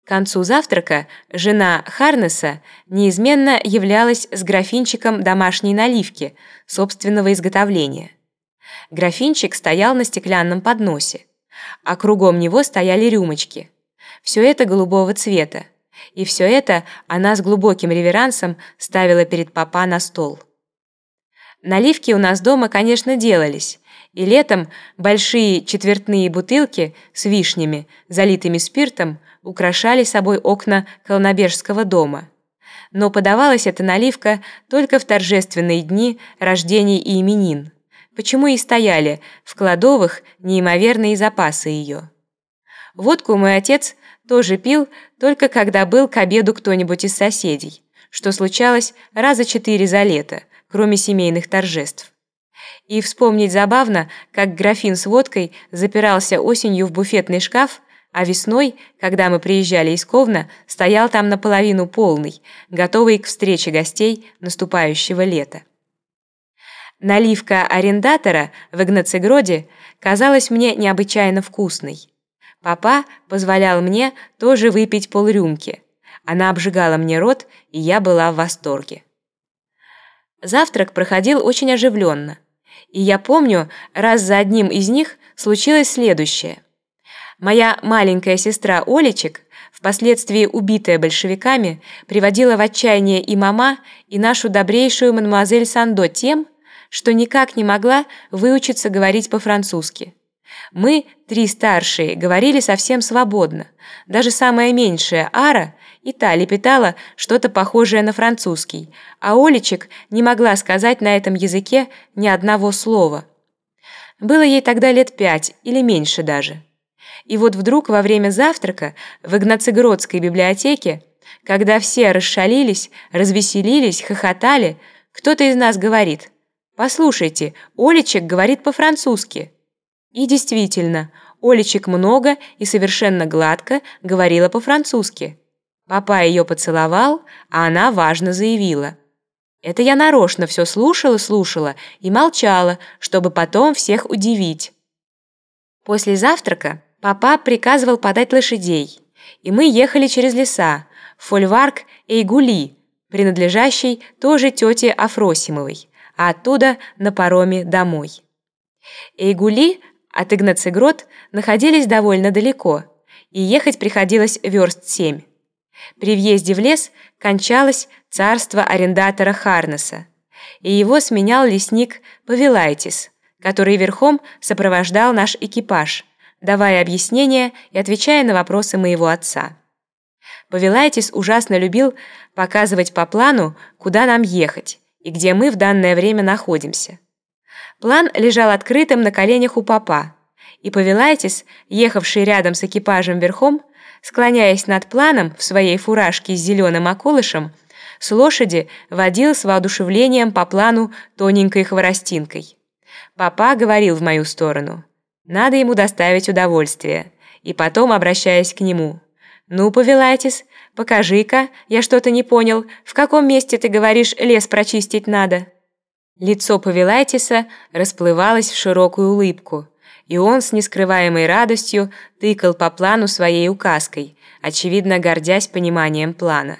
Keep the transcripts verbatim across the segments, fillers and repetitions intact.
концу завтрака жена Харнеса неизменно являлась с графинчиком домашней наливки собственного изготовления. Графинчик стоял на стеклянном подносе, а кругом него стояли рюмочки. Все это голубого цвета, и все это она с глубоким реверансом ставила перед папа на стол. Наливки у нас дома, конечно, делались, и летом большие четвертные бутылки с вишнями, залитыми спиртом, украшали собой окна Колнобежского дома. Но подавалась эта наливка только в торжественные дни рождений и именин, почему и стояли в кладовых неимоверные запасы ее. Водку мой отец тоже пил только когда был к обеду кто-нибудь из соседей, что случалось раза четыре за лето, кроме семейных торжеств. И вспомнить забавно, как графин с водкой запирался осенью в буфетный шкаф, а весной, когда мы приезжали из Ковна, стоял там наполовину полный, готовый к встрече гостей наступающего лета. Наливка арендатора в Игнацегроде казалась мне необычайно вкусной. Папа позволял мне тоже выпить полрюмки. Она обжигала мне рот, и я была в восторге. Завтрак проходил очень оживленно, и я помню, раз за одним из них случилось следующее. Моя маленькая сестра Олечек, впоследствии убитая большевиками, приводила в отчаяние и мама, и нашу добрейшую мадемуазель Сандо тем, что никак не могла выучиться говорить по-французски. Мы, три старшие, говорили совсем свободно. Даже самая меньшая Ара и та лепетала что-то похожее на французский, а Олечек не могла сказать на этом языке ни одного слова. Было ей тогда лет пять или меньше даже. И вот вдруг во время завтрака в Игнацегродской библиотеке, когда все расшалились, развеселились, хохотали, кто-то из нас говорит: «Послушайте, Олечек говорит по-французски». И действительно, Олечек много и совершенно гладко говорила по-французски. Папа ее поцеловал, а она важно заявила: «Это я нарочно все слушала-слушала и молчала, чтобы потом всех удивить». После завтрака папа приказывал подать лошадей, и мы ехали через леса в фольварк Эйгули, принадлежащий тоже тете Афросимовой, а оттуда на пароме домой. Эйгули от Игнацегрод находились довольно далеко, и ехать приходилось верст семь. При въезде в лес кончалось царство арендатора Харнеса, и его сменял лесник Павелайтис, который верхом сопровождал наш экипаж, давая объяснения и отвечая на вопросы моего отца. Павелайтис ужасно любил показывать по плану, куда нам ехать и где мы в данное время находимся. План лежал открытым на коленях у папа, и Павелайтис, ехавший рядом с экипажем верхом, склоняясь над планом в своей фуражке с зеленым околышем, с лошади водил с воодушевлением по плану тоненькой хворостинкой. Папа говорил в мою сторону: «Надо ему доставить удовольствие», и потом, обращаясь к нему: «Ну, Павелайтис, покажи-ка, я что-то не понял, в каком месте, ты говоришь, лес прочистить надо?» Лицо Павелайтиса расплывалось в широкую улыбку, и он с нескрываемой радостью тыкал по плану своей указкой, очевидно, гордясь пониманием плана.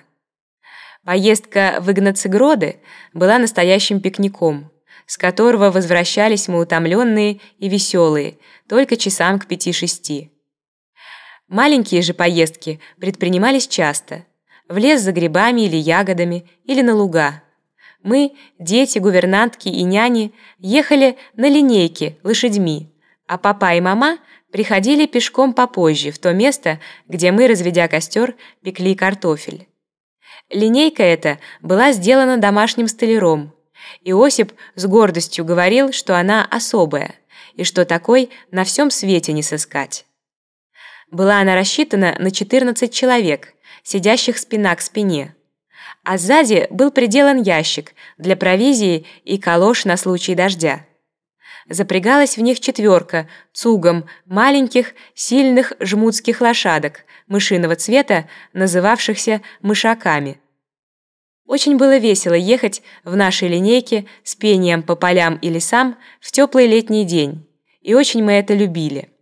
Поездка в Игнацегроды была настоящим пикником, с которого возвращались мы утомленные и веселые, только часам к пяти-шести. Маленькие же поездки предпринимались часто, в лес за грибами или ягодами, или на луга. Мы, дети, гувернантки и няни, ехали на линейке лошадьми, а папа и мама приходили пешком попозже в то место, где мы, разведя костер, пекли картофель. Линейка эта была сделана домашним столяром. Иосип с гордостью говорил, что она особая, и что такой на всем свете не сыскать. Была она рассчитана на четырнадцать человек, сидящих спина к спине, а сзади был приделан ящик для провизии и калош на случай дождя. Запрягалась в них четверка цугом маленьких, сильных жмутских лошадок мышиного цвета, называвшихся мышаками. Очень было весело ехать в нашей линейке с пением по полям и лесам в теплый летний день, и очень мы это любили.